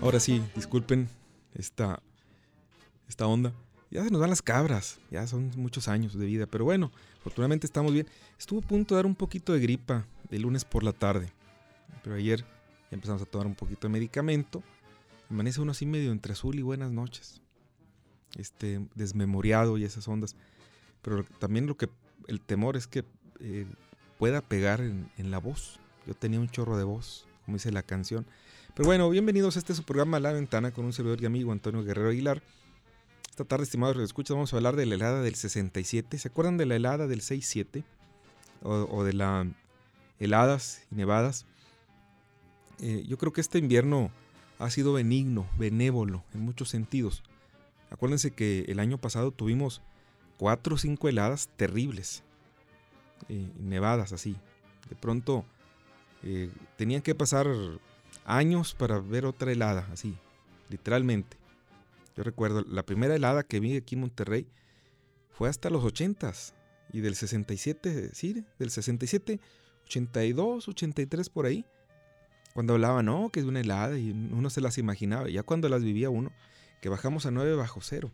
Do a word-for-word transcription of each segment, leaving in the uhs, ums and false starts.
Ahora sí, disculpen esta, esta onda. Ya se nos van las cabras, ya son muchos años de vida, pero bueno, afortunadamente estamos bien. Estuvo a punto de dar un poquito de gripa el lunes por la tarde, pero ayer ya empezamos a tomar un poquito de medicamento. Amanece uno así medio entre azul y buenas noches, este, desmemoriado y esas ondas. Pero también lo que el temor es que eh, pueda pegar en, en la voz. Yo tenía un chorro de voz, como dice la canción. Pero bueno, bienvenidos a este su programa La Ventana con un servidor y amigo Antonio Guerrero Aguilar. Esta tarde, estimados radioescuchas, vamos a hablar de la helada del sesenta y siete. ¿Se acuerdan de la helada del sesenta y siete? O, o de las heladas y nevadas. Eh, yo creo que este invierno ha sido benigno, benévolo en muchos sentidos. Acuérdense que el año pasado tuvimos cuatro o cinco heladas terribles, eh, nevadas así. De pronto eh, tenían que pasar años para ver otra helada, así, literalmente. Yo recuerdo, la primera helada que vi aquí en Monterrey fue hasta los ochentas. Y del sesenta y siete, sí, del sesenta y siete, ochenta y dos, ochenta y tres por ahí. Cuando hablaban, no, que es una helada y uno se las imaginaba. Ya cuando las vivía uno, que bajamos a nueve bajo cero.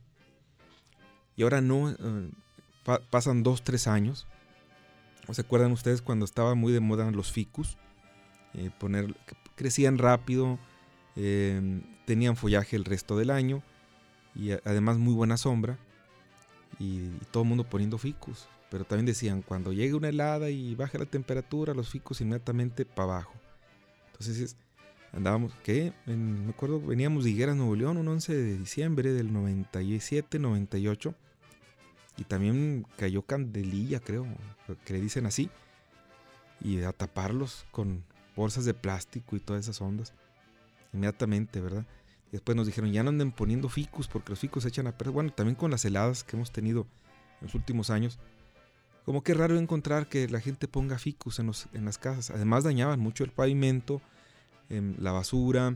Y ahora no, eh, pa- pasan dos, tres años. ¿O se acuerdan ustedes cuando estaba muy de moda los ficus? Eh, poner, crecían rápido, eh, tenían follaje el resto del año. Y a- además muy buena sombra. Y, y todo el mundo poniendo ficus. Pero también decían, cuando llegue una helada y baje la temperatura, los ficus inmediatamente para abajo. Entonces andábamos, ¿qué? En, me acuerdo, veníamos de Higueras, Nuevo León, un once de diciembre del noventa y siete, noventa y ocho. Y también cayó Candelilla, creo, que le dicen así. Y a taparlos con bolsas de plástico y todas esas ondas. Inmediatamente, ¿verdad? Y después nos dijeron, ya no anden poniendo ficus porque los ficus se echan a perder. Bueno, también con las heladas que hemos tenido en los últimos años. Como que es raro encontrar que la gente ponga ficus en, los, en las casas. Además dañaban mucho el pavimento, eh, la basura,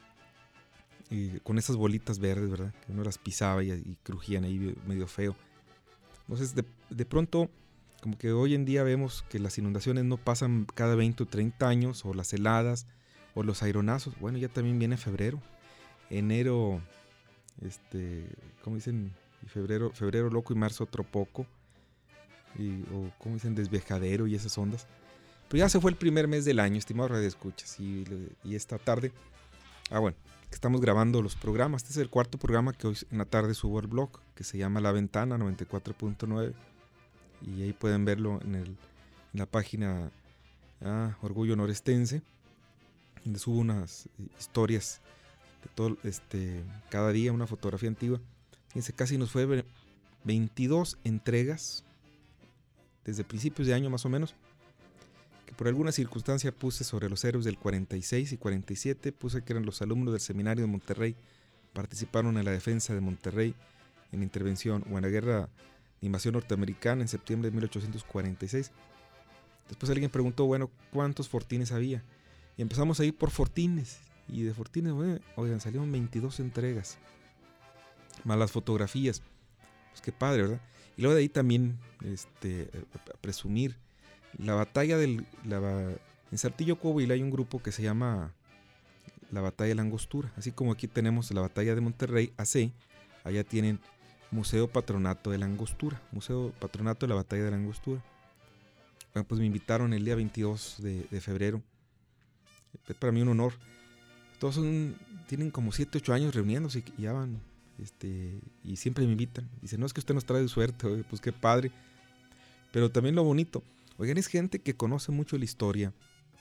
y con esas bolitas verdes, ¿verdad? Que uno las pisaba y, y crujían ahí medio feo. Entonces, de, de pronto, como que hoy en día vemos que las inundaciones no pasan cada veinte o treinta años, o las heladas, o los aironazos. Bueno, ya también viene febrero. Enero, este, ¿cómo dicen? Y febrero, febrero loco y marzo otro poco. Y, o, ¿cómo dicen? Desvejadero y esas ondas. Pero ya se fue el primer mes del año, estimados radioescuchas. Y, y esta tarde, ah, bueno, que estamos grabando los programas. Este es el cuarto programa que hoy en la tarde subo al blog, que se llama La Ventana noventa y cuatro punto nueve. Y ahí pueden verlo en, el, en la página ah, Orgullo Norestense, donde subo unas historias de todo, este, cada día, una fotografía antigua. Fíjense, casi nos fue veintidós entregas desde principios de año más o menos, que por alguna circunstancia puse sobre los héroes del cuarenta y seis y cuarenta y siete, puse que eran los alumnos del seminario de Monterrey, participaron en la defensa de Monterrey en intervención o en la guerra de invasión norteamericana en septiembre de mil ochocientos cuarenta y seis. Después alguien preguntó, bueno, ¿cuántos fortines había? Y empezamos a ir por fortines, y de fortines, bueno, oigan, salieron veintidós entregas, más las fotografías. Pues qué padre, ¿verdad? Y luego de ahí también, este, a presumir, la batalla del... La, en Saltillo, Coahuila, hay un grupo que se llama la Batalla de la Angostura. Así como aquí tenemos la Batalla de Monterrey, A C, allá tienen Museo Patronato de la Angostura, Museo Patronato de la Batalla de la Angostura. Bueno, pues me invitaron el día veintidós de, de febrero. Es para mí un honor. Todos son, tienen como siete, ocho años reuniéndose y ya van, este, y siempre me invitan. Dicen, no, es que usted nos trae suerte. Oye, pues qué padre. Pero también lo bonito, oigan, es gente que conoce mucho la historia.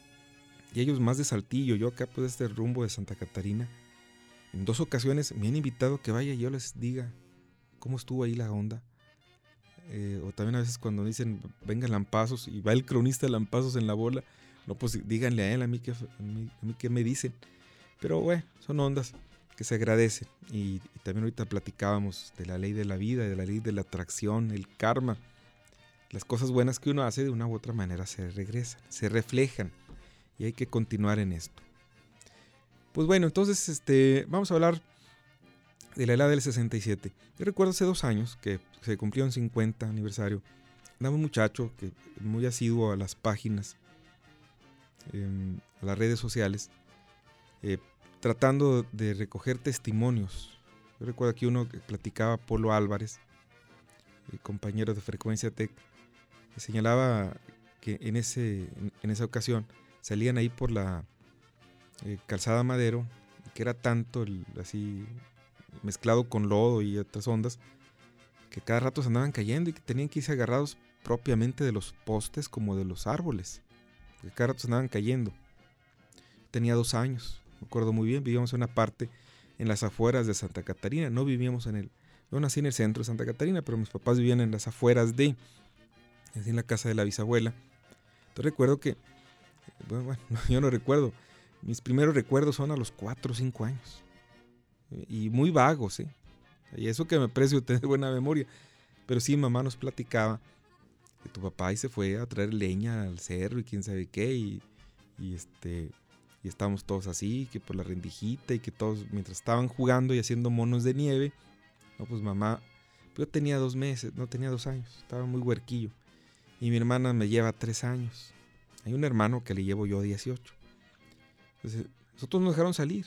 Y ellos más de Saltillo, yo acá pues este rumbo de Santa Catarina. En dos ocasiones me han invitado a que vaya y yo les diga cómo estuvo ahí la onda. Eh, o también a veces cuando dicen, venga Lampazos, y va el cronista Lampazos en la bola. No, pues díganle a él, a mí qué, a mí, a mí qué me dicen. Pero bueno, son ondas que se agradecen. Y, y también ahorita platicábamos de la ley de la vida, de la ley de la atracción, el karma. Las cosas buenas que uno hace de una u otra manera se regresan, se reflejan. Y hay que continuar en esto. Pues bueno, entonces este, vamos a hablar de la helada del sesenta y siete. Yo recuerdo hace dos años que se cumplió un cincuenta aniversario. Andaba un muchacho que muy asiduo a las páginas, eh, a las redes sociales. Eh, tratando de recoger testimonios. Yo recuerdo aquí uno que platicaba, Polo Álvarez, el compañero de Frecuencia Tech, que señalaba que en, ese, en esa ocasión salían ahí por la eh, calzada Madero, que era tanto el, así mezclado con lodo y otras ondas, que cada rato se andaban cayendo y que tenían que irse agarrados propiamente de los postes como de los árboles, que cada rato se andaban cayendo. Tenía dos años, me acuerdo muy bien, vivíamos en una parte en las afueras de Santa Catarina, no vivíamos en el, yo nací en el centro de Santa Catarina, pero mis papás vivían en las afueras de, así en la casa de la bisabuela. Entonces recuerdo que, bueno, bueno, yo no recuerdo, mis primeros recuerdos son a los cuatro o cinco años, y muy vagos, ¿eh? Y eso que me aprecio tener buena memoria, pero sí, mamá nos platicaba que tu papá ahí se fue a traer leña al cerro y quién sabe qué, y, y este... y estábamos todos así, que por la rendijita, y que todos, mientras estaban jugando y haciendo monos de nieve, no, pues mamá, pues yo tenía dos meses, no tenía dos años, estaba muy huerquillo, y mi hermana me lleva tres años, hay un hermano que le llevo yo dieciocho, entonces nosotros nos dejaron salir,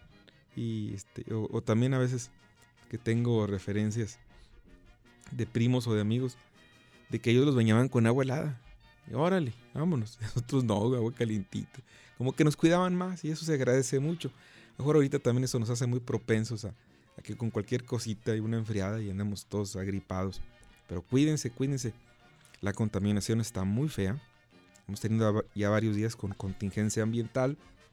y este, o, o también a veces que tengo referencias de primos o de amigos, de que ellos los bañaban con agua helada, y órale, vámonos, nosotros no, agua calientita. Como que nos cuidaban más y eso se agradece mucho. Mejor ahorita también eso nos hace muy propensos a, a que con cualquier cosita hay una enfriada y andamos todos agripados. Pero cuídense, cuídense. La contaminación está muy fea. Hemos tenido ya varios días con contingencia ambiental.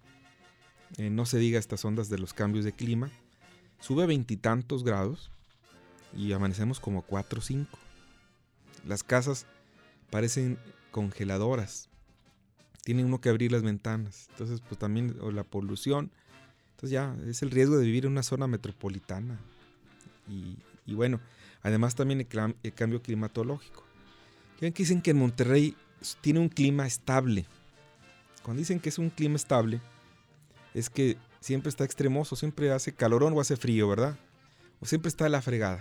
Eh, no se diga estas ondas de los cambios de clima. Sube a veintitantos grados y amanecemos como a cuatro o cinco. Las casas parecen congeladoras. Tiene uno que abrir las ventanas, entonces pues también, o la polución, entonces ya es el riesgo de vivir en una zona metropolitana, y, y bueno, además también el, el cambio climatológico. Ya ven que dicen que en Monterrey tiene un clima estable. Cuando dicen que es un clima estable, es que siempre está extremoso, siempre hace calorón o hace frío, ¿verdad? O siempre está la fregada.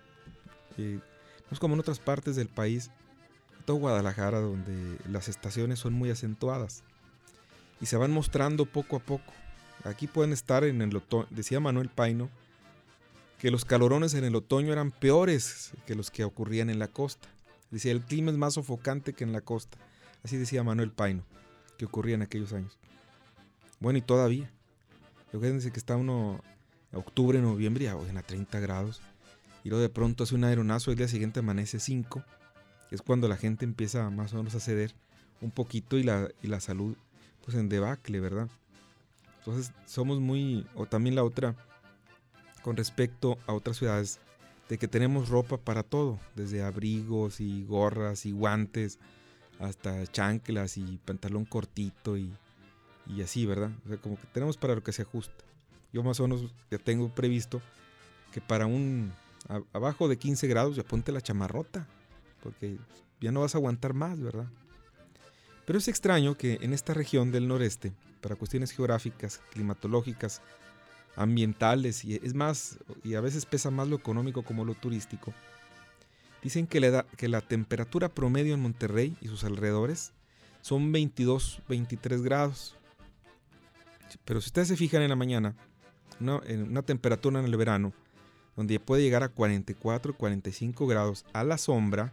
Eh, no es como en otras partes del país, todo Guadalajara, donde las estaciones son muy acentuadas y se van mostrando poco a poco. Aquí pueden estar en el otoño, decía Manuel Paino, que los calorones en el otoño eran peores que los que ocurrían en la costa. Decía, el clima es más sofocante que en la costa. Así decía Manuel Paino, que ocurría en aquellos años. Bueno, y todavía. Fíjense que está uno en octubre, noviembre, ya en a treinta grados, y luego de pronto hace un aeronazo, el día siguiente amanece cinco. Es cuando la gente empieza más o menos a ceder un poquito y la, y la salud pues en debacle, ¿verdad? Entonces somos muy, o también la otra, con respecto a otras ciudades, de que tenemos ropa para todo, desde abrigos y gorras y guantes, hasta chanclas y pantalón cortito y, y así, ¿verdad? O sea, como que tenemos para lo que se ajusta. Yo más o menos ya tengo previsto que para un, a, abajo de quince grados ya ponte la chamarrota, porque ya no vas a aguantar más, ¿verdad? Pero es extraño que en esta región del noreste, para cuestiones geográficas, climatológicas, ambientales, y es más, y a veces pesa más lo económico como lo turístico, dicen que la, edad, que la temperatura promedio en Monterrey y sus alrededores son veintidós, veintitrés grados. Pero si ustedes se fijan en la mañana, una, en una temperatura en el verano, donde puede llegar a cuarenta y cuatro, cuarenta y cinco grados a la sombra,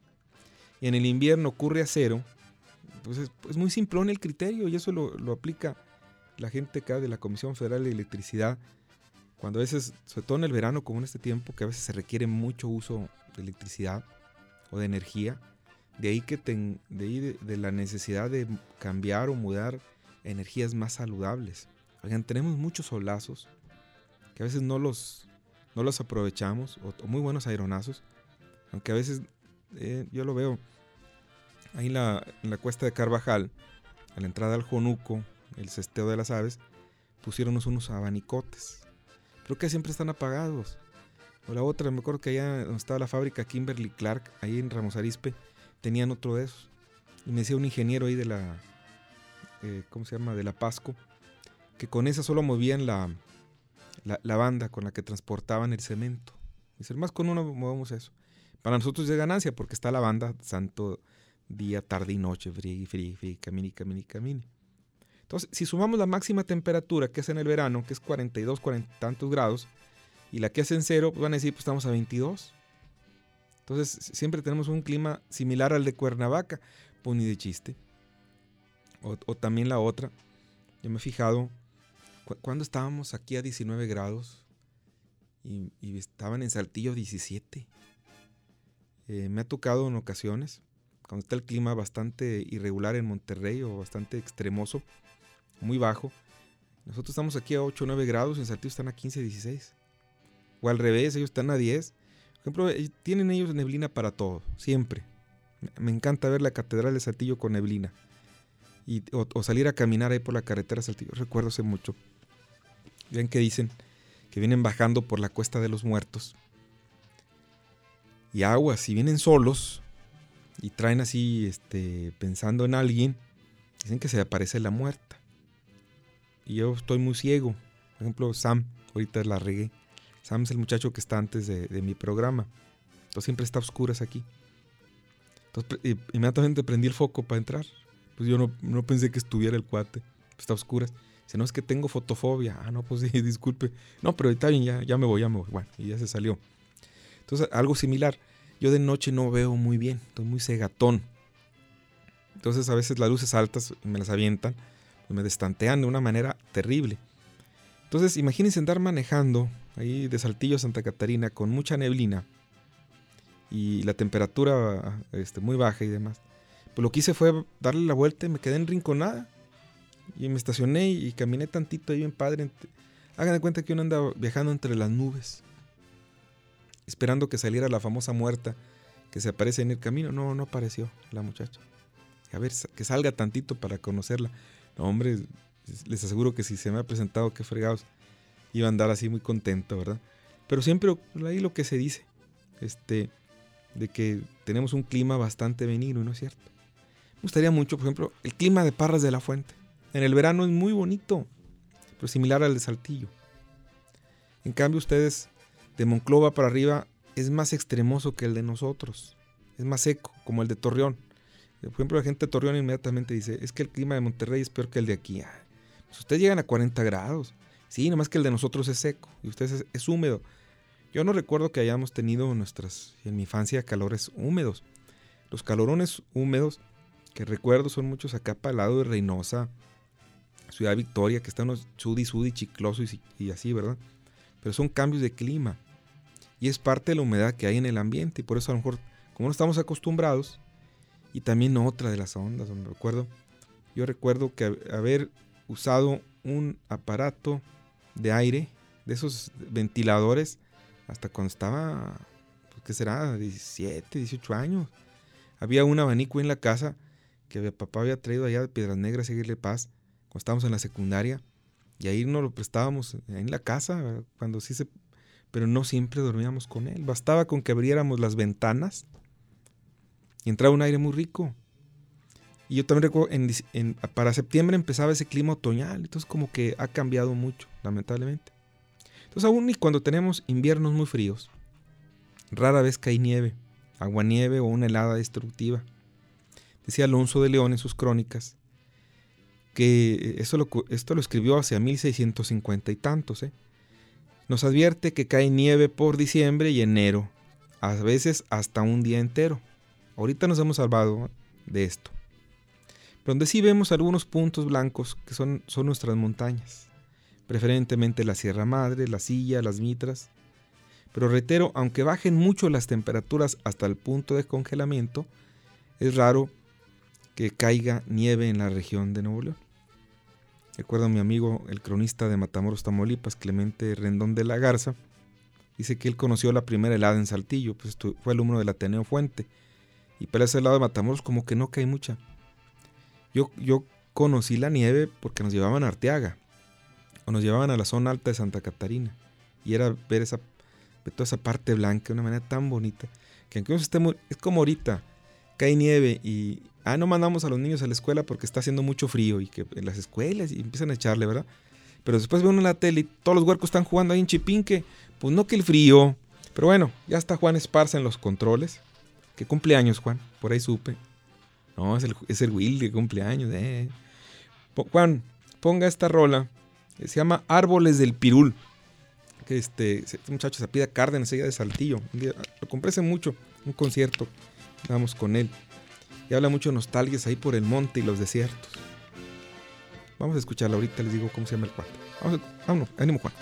y en el invierno ocurre a cero, pues es, es muy simplón el criterio, y eso lo, lo aplica la gente acá de la Comisión Federal de Electricidad, cuando a veces, sobre todo en el verano, como en este tiempo, que a veces se requiere mucho uso de electricidad o de energía, de ahí, que ten, de, ahí de, de la necesidad de cambiar o mudar energías más saludables. Oigan, tenemos muchos solazos que a veces no los, no los aprovechamos, o, o muy buenos aeronazos, aunque a veces eh, yo lo veo ahí en la, en la cuesta de Carvajal, a la entrada al Jonuco, el cesteo de las aves, pusieron unos abanicotes, pero que siempre están apagados. O la otra, me acuerdo que allá donde estaba la fábrica Kimberly Clark, ahí en Ramos Arizpe, tenían otro de esos. Y me decía un ingeniero ahí de la, eh, ¿cómo se llama? De la Pasco, que con esa solo movían la, la, la banda con la que transportaban el cemento. Dice, más con uno movemos eso. Para nosotros es ganancia porque está la banda santo día, tarde y noche, friegue, friegue, friegue, camine, camine, camine. Entonces, si sumamos la máxima temperatura que es en el verano, que es cuarenta y dos, cuarenta y tantos grados, y la que es en cero, pues van a decir, pues estamos a veintidós. Entonces, siempre tenemos un clima similar al de Cuernavaca. Pues ni de chiste. O, o también la otra, yo me he fijado, cu- cuando estábamos aquí a diecinueve grados y, y estaban en Saltillo diecisiete. Eh, me ha tocado en ocasiones, cuando está el clima bastante irregular en Monterrey o bastante extremoso, muy bajo. Nosotros estamos aquí a ocho o nueve grados y en Saltillo están a quince, dieciséis. O al revés, ellos están a diez. Por ejemplo, tienen ellos neblina para todo, siempre. Me encanta ver la Catedral de Saltillo con neblina. Y, o, o salir a caminar ahí por la carretera de Saltillo. Recuerdo hace mucho. Ven que dicen que vienen bajando por la Cuesta de los Muertos. Y aguas, si vienen solos y traen así, este, pensando en alguien, dicen que se aparece la muerta. Y yo estoy muy ciego. Por ejemplo, Sam, ahorita la regué. Sam es el muchacho que está antes de, de mi programa. Entonces siempre está a oscuras aquí. Entonces inmediatamente prendí el foco para entrar. Pues yo no, no pensé que estuviera el cuate. Está a oscuras. Dice, no, es que tengo fotofobia. Ah, no, pues sí, disculpe. No, pero está bien, ya, ya me voy, ya me voy. Bueno, y ya se salió. Entonces, algo similar. Yo de noche no veo muy bien. Estoy muy cegatón. Entonces, a veces las luces altas me las avientan. Pues me destantean de una manera terrible. Entonces, imagínense andar manejando ahí de Saltillo a Santa Catarina con mucha neblina. Y la temperatura este, muy baja y demás. Pues lo que hice fue darle la vuelta y me quedé enrinconada. Y me estacioné y caminé tantito ahí bien padre. Hagan de cuenta que uno anda viajando entre las nubes. Esperando que saliera la famosa muerta que se aparece en el camino. No, no apareció la muchacha. A ver, que salga tantito para conocerla. No, hombre, les aseguro que si se me ha presentado, qué fregados. Iba a andar así muy contento, ¿verdad? Pero siempre ahí lo que se dice. Este... de que tenemos un clima bastante benigno, ¿no es cierto? Me gustaría mucho, por ejemplo, el clima de Parras de la Fuente. En el verano es muy bonito, pero similar al de Saltillo. En cambio, ustedes, de Monclova para arriba, es más extremoso que el de nosotros. Es más seco, como el de Torreón. Por ejemplo, la gente de Torreón inmediatamente dice, es que el clima de Monterrey es peor que el de aquí. Ah, pues ustedes llegan a cuarenta grados. Sí, nomás que el de nosotros es seco y ustedes es, es húmedo. Yo no recuerdo que hayamos tenido nuestras, en mi infancia, calores húmedos. Los calorones húmedos que recuerdo son muchos acá para el lado de Reynosa, Ciudad Victoria, que están unos sudi, sudi, chicloso y, y así, ¿verdad? Pero son cambios de clima. Y es parte de la humedad que hay en el ambiente. Y por eso a lo mejor, como no estamos acostumbrados, y también otra de las ondas, donde recuerdo, yo recuerdo que haber usado un aparato de aire, de esos ventiladores, hasta cuando estaba, pues, ¿qué será? diecisiete, dieciocho años. Había un abanico en la casa que mi papá había traído allá de Piedras Negras, Seguirle Paz, cuando estábamos en la secundaria. Y ahí nos lo prestábamos en la casa, cuando sí se... pero no siempre dormíamos con él. Bastaba con que abriéramos las ventanas y entraba un aire muy rico. Y yo también recuerdo, en, en, para septiembre empezaba ese clima otoñal. Entonces como que ha cambiado mucho, lamentablemente. Entonces aún y cuando tenemos inviernos muy fríos, rara vez cae nieve, aguanieve o una helada destructiva. Decía Alonso de León en sus crónicas que esto lo, esto lo escribió hacia mil seiscientos cincuenta y tantos. ¿eh? Nos advierte que cae nieve por diciembre y enero, a veces hasta un día entero. Ahorita nos hemos salvado de esto. Pero donde sí vemos algunos puntos blancos que son, son nuestras montañas. Preferentemente la Sierra Madre, la Silla, las Mitras. Pero reitero, aunque bajen mucho las temperaturas hasta el punto de congelamiento, es raro que caiga nieve en la región de Nuevo León. Recuerdo a mi amigo, el cronista de Matamoros, Tamaulipas, Clemente Rendón de la Garza, dice que él conoció la primera helada en Saltillo, pues fue alumno del Ateneo Fuente, y para ese lado de Matamoros como que no cae mucha. Yo, yo conocí la nieve porque nos llevaban a Arteaga, o nos llevaban a la zona alta de Santa Catarina, y era ver esa, ver toda esa parte blanca de una manera tan bonita, que aunque uno esté muy, es como ahorita, cae nieve y ah, no mandamos a los niños a la escuela porque está haciendo mucho frío y que en las escuelas y empiezan a echarle, ¿verdad? Pero después ven en la tele y todos los huercos están jugando ahí en Chipinque, pues no que el frío, pero bueno, ya está Juan Esparza en los controles. ¿Qué cumpleaños, Juan? Por ahí supe. No, es el, es el Will que cumpleaños, eh. Juan, ponga esta rola. Se llama Árboles del Pirul. Que este, este muchacho se pide Cárdenas, ella de Saltillo. Un día, lo compré hace mucho, un concierto. Vamos con él. Y habla mucho de nostalgias ahí por el monte y los desiertos. Vamos a escucharla ahorita, les digo cómo se llama el cuate. Vamos, a, vámonos, ánimo Juan.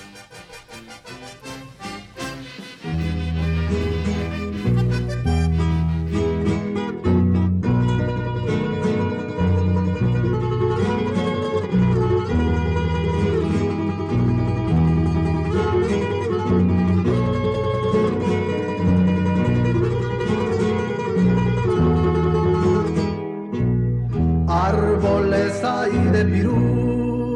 Árboles hay de pirul,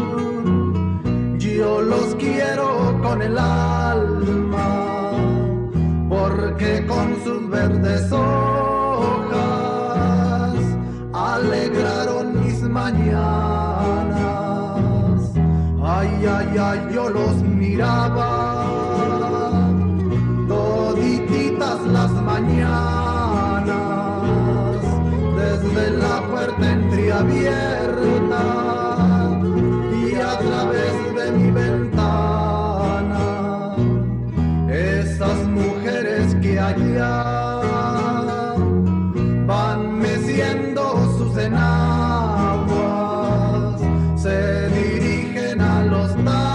yo los quiero con el alma, porque con sus verdes hojas alegraron mis mañanas. Ay, ay, ay, yo los miraba todititas las mañanas, desde la puerta entreabierta y a través de mi ventana, esas mujeres que allá van meciendo sus enaguas, se dirigen a los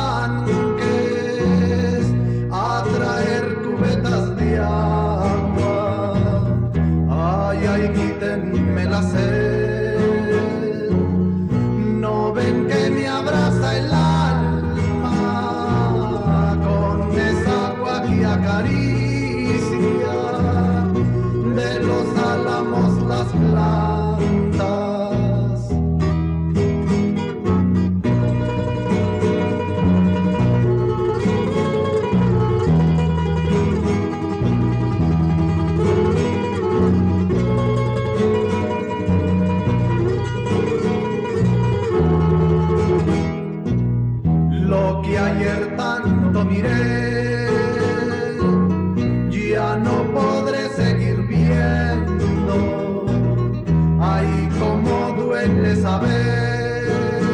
tanques a traer cubetas de agua. Ay, ay, quítenme la sed, no ven que me abraza el alma con esa agua que acaricia de los álamos las plantas. Lo que ayer tanto miré, ya no podré seguir viendo. Ay, cómo duele saber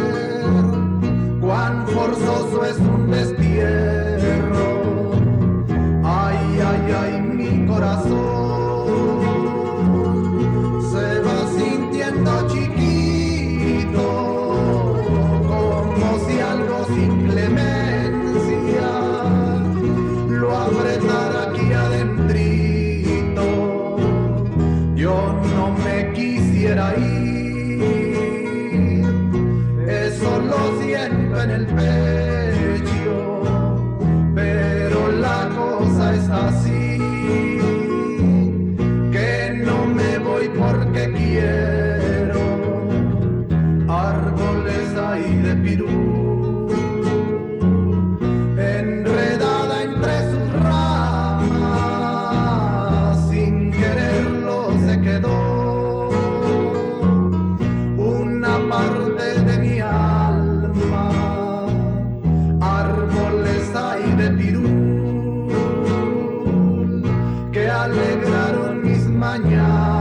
cuán forzoso es un destierro. Ay, ay, ay, mi corazón se va sintiendo chiquito, como si algo sin clemencia lo apretara aquí adentrito. Yo no me quisiera ir, eso lo siento en el pecho, pero la cosa es así, que no me voy porque quiero. Árboles hay de pirul, enredada entre sus ramas, sin quererlo se quedó una parte de mi alma. Árboles hay de pirul que alegraron mis mañanas.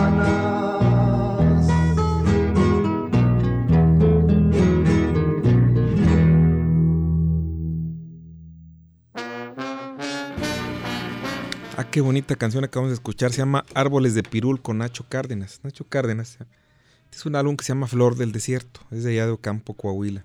Ah, qué bonita canción acabamos de escuchar. Se llama Árboles de Pirul con Nacho Cárdenas. Nacho Cárdenas. Este es un álbum que se llama Flor del Desierto. Es de allá de Ocampo, Coahuila.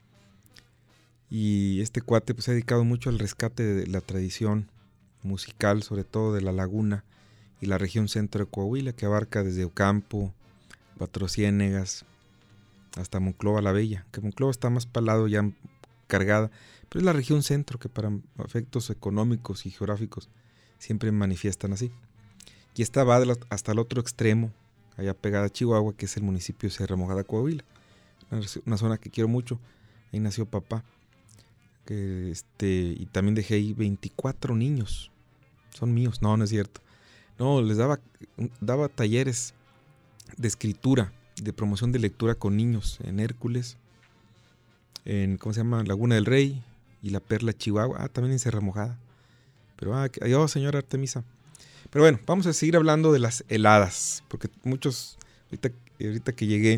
Y este cuate pues, se ha dedicado mucho al rescate de la tradición musical, sobre todo de la Laguna y la región centro de Coahuila, que abarca desde Ocampo, Cuatro Ciénegas, hasta Monclova la Bella. Que Monclova está más para el lado ya cargada, pero es la región centro que para efectos económicos y geográficos siempre manifiestan así. Y esta va hasta el otro extremo, allá pegada a Chihuahua, que es el municipio de Sierra Mojada, Coahuila. Una, una zona que quiero mucho. Ahí nació papá. Que este, y también dejé ahí veinticuatro niños. Son míos. No, no es cierto. No, les daba, daba talleres de escritura, de promoción de lectura con niños en Hércules, en, ¿cómo se llama? Laguna del Rey y La Perla, Chihuahua. Ah, también en Sierra Mojada. Pero, ah, adiós, señora Artemisa. Pero bueno, vamos a seguir hablando de las heladas, porque muchos, ahorita, ahorita que llegué,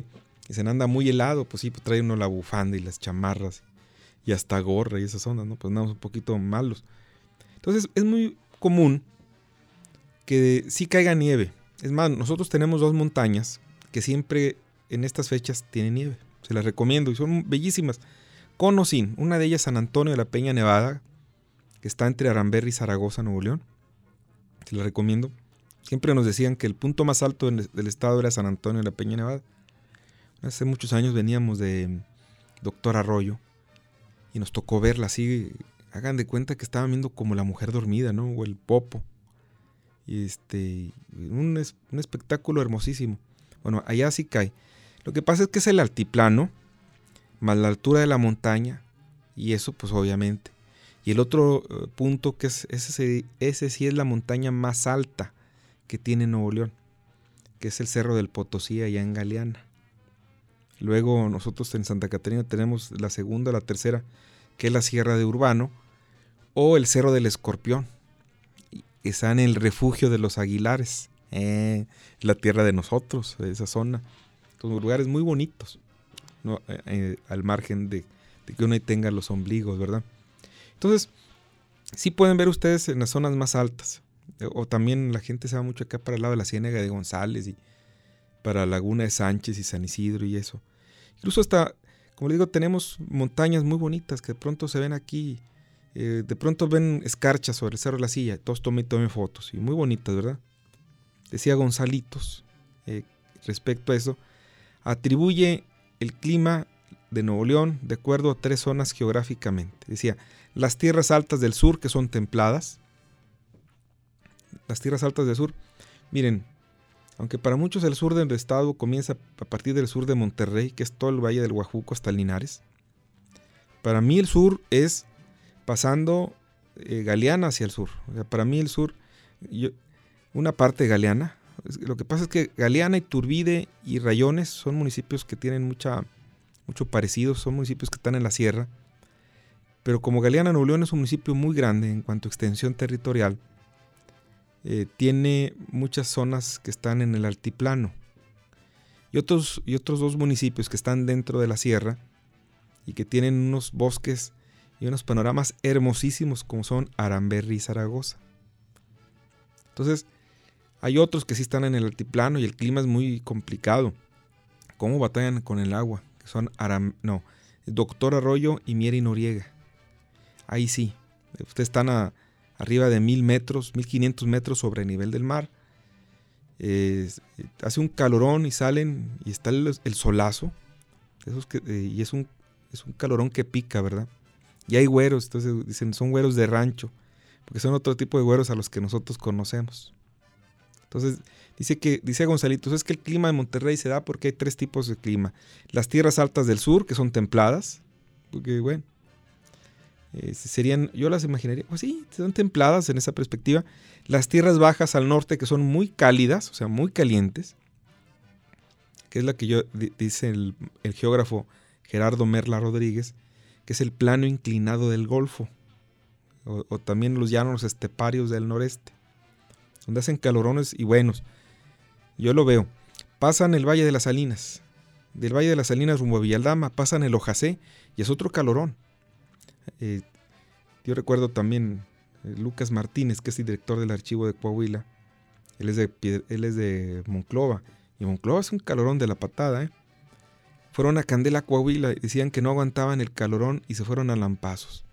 Y se anda muy helado, pues sí, pues trae uno la bufanda y las chamarras y hasta gorra y esas ondas, ¿no? Pues andamos un poquito malos. Entonces es muy común que sí caiga nieve. Es más, nosotros tenemos dos montañas que siempre en estas fechas tienen nieve. Se las recomiendo y son bellísimas. Con o sin. Una de ellas San Antonio de la Peña Nevada, que está entre Aramberri y Zaragoza, Nuevo León. Se las recomiendo. Siempre nos decían que el punto más alto del estado era San Antonio de la Peña Nevada. Hace muchos años veníamos de Doctor Arroyo y nos tocó verla así. Hagan de cuenta que estaban viendo como la mujer dormida, ¿no? O el Popo. Y este, un, es, un espectáculo hermosísimo. Bueno, allá sí cae. Lo que pasa es que es el altiplano, más la altura de la montaña, y eso pues obviamente. Y el otro uh, punto que es, ese, ese sí es la montaña más alta que tiene Nuevo León, que es el Cerro del Potosí allá en Galeana. Luego nosotros en Santa Catarina tenemos la segunda, la tercera, que es la Sierra de Urbano, o el Cerro del Escorpión, que está en el refugio de los Aguilares, eh, la tierra de nosotros, esa zona. Son lugares muy bonitos, ¿no? eh, eh, al margen de, de que uno ahí tenga los ombligos, ¿verdad? Entonces, sí pueden ver ustedes en las zonas más altas, o también la gente se va mucho acá para el lado de la Ciénaga de González y para Laguna de Sánchez y San Isidro y eso. Incluso hasta, como les digo, tenemos montañas muy bonitas que de pronto se ven aquí, eh, de pronto ven escarchas sobre el Cerro de la Silla, todos tomen, tomen fotos, y muy bonitas, ¿verdad? Decía Gonzalitos, eh, respecto a eso, atribuye el clima de Nuevo León de acuerdo a tres zonas geográficamente. Decía, las tierras altas del sur, que son templadas, las tierras altas del sur, miren, aunque para muchos el sur del estado comienza a partir del sur de Monterrey, que es todo el valle del Guajuco hasta Linares, para mí el sur es pasando eh, Galeana hacia el sur. O sea, para mí el sur, yo, una parte de Galeana, lo que pasa es que Galeana, Iturbide y Rayones son municipios que tienen mucha, mucho parecido, son municipios que están en la sierra, pero como Galeana, Nuevo León es un municipio muy grande en cuanto a extensión territorial, Eh, tiene muchas zonas que están en el altiplano y otros, y otros dos municipios que están dentro de la sierra y que tienen unos bosques y unos panoramas hermosísimos como son Aramberri y Zaragoza. Entonces hay otros que sí están en el altiplano y el clima es muy complicado. ¿Cómo batallan con el agua? Que son Aram, no, Doctor Arroyo y Mieri Noriega. Ahí sí, ustedes están a arriba de mil metros, mil quinientos metros sobre el nivel del mar. Eh, hace un calorón y salen y está el, el solazo. Esos que, eh, y es un, es un calorón que pica, ¿verdad? Y hay güeros, entonces dicen son güeros de rancho, porque son otro tipo de güeros a los que nosotros conocemos. Entonces dice que dice Gonzalitos, es que el clima de Monterrey se da porque hay tres tipos de clima. Las tierras altas del sur, que son templadas, porque bueno, Eh, serían, yo las imaginaría, pues sí, son templadas en esa perspectiva. Las tierras bajas al norte, que son muy cálidas, o sea, muy calientes, que es la que yo dice el, el geógrafo Gerardo Merla Rodríguez, que es el plano inclinado del Golfo, o, o también los llanos esteparios del noreste, donde hacen calorones y buenos. Yo lo veo. Pasan el Valle de las Salinas, del Valle de las Salinas rumbo a Villaldama, pasan el Ojacé y es otro calorón. Eh, yo recuerdo también eh, Lucas Martínez, que es el director del archivo de Coahuila. Él es de, él es de Monclova, y Monclova es un calorón de la patada, ¿eh? Fueron a Candela, Coahuila, y decían que no aguantaban el calorón y se fueron a Lampazos.